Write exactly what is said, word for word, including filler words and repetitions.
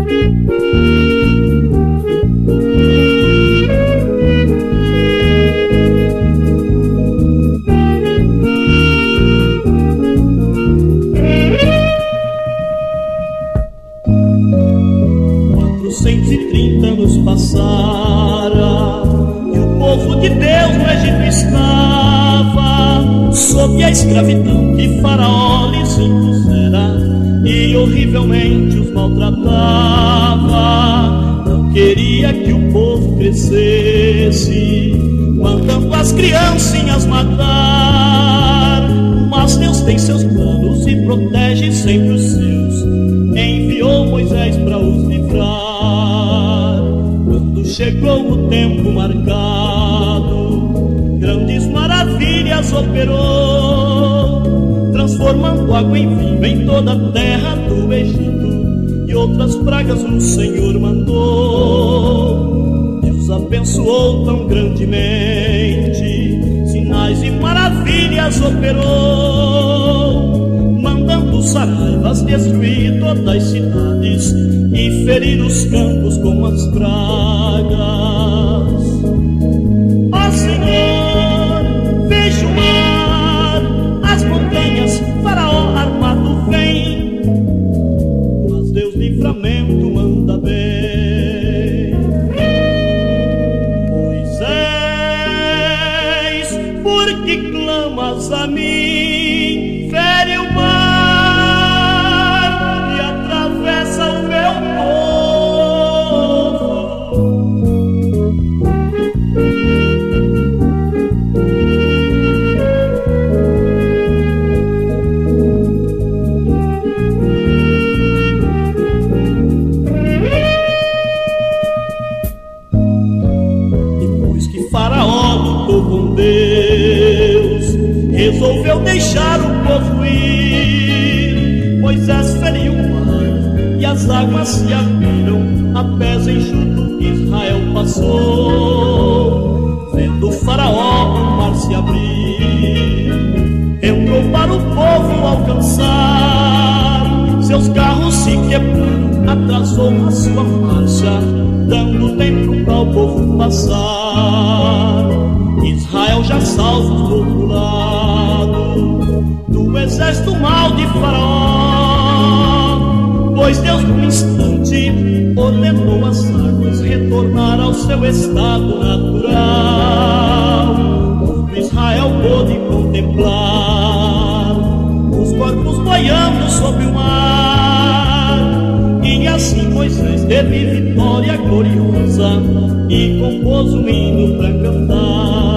quatrocentos e trinta anos passaram e o povo de Deus no Egito estava sob a escravidão que Faraó lhes impusera e horrivelmente os maltratava. Não queria que o povo crescesse, mandando as criancinhas matar. Mas Deus tem seus planos e protege sempre os seus. Enviou Moisés para os livrar. Quando chegou o tempo marcado, grandes maravilhas operou, transformando água em vinho em toda a terra do Egito, e outras pragas o Senhor mandou. Deus abençoou tão grandemente, sinais e maravilhas operou, mandando saraivas destruir todas as cidades e ferir os campos com as pragas. Ó Senhor, veja o mar, as montanhas, Faraó armado vem, mas Deus livramento manda bem. Moisés, por que clamas a mim? Fere o mar e atravessa o meu Depois que Faraó lutou com Deus, resolveu deixar o povo ir. Moisés feriu o mar e as águas se abriram, a pés enxuto Israel passou. Vendo Faraó o mar se abrir, entrou para o povo alcançar. Seus carros se quebraram, atrasou a sua marcha, dando tempo para o povo passar. Israel já salvo do outro lado do exército mal de Faraó, pois Deus num instante ordenou as águas retornar ao seu estado natural. Quando Israel pôde contemplar os corpos boiando sob o mar, e assim Moisés teve vitória gloriosa e compôs um hino para cantar.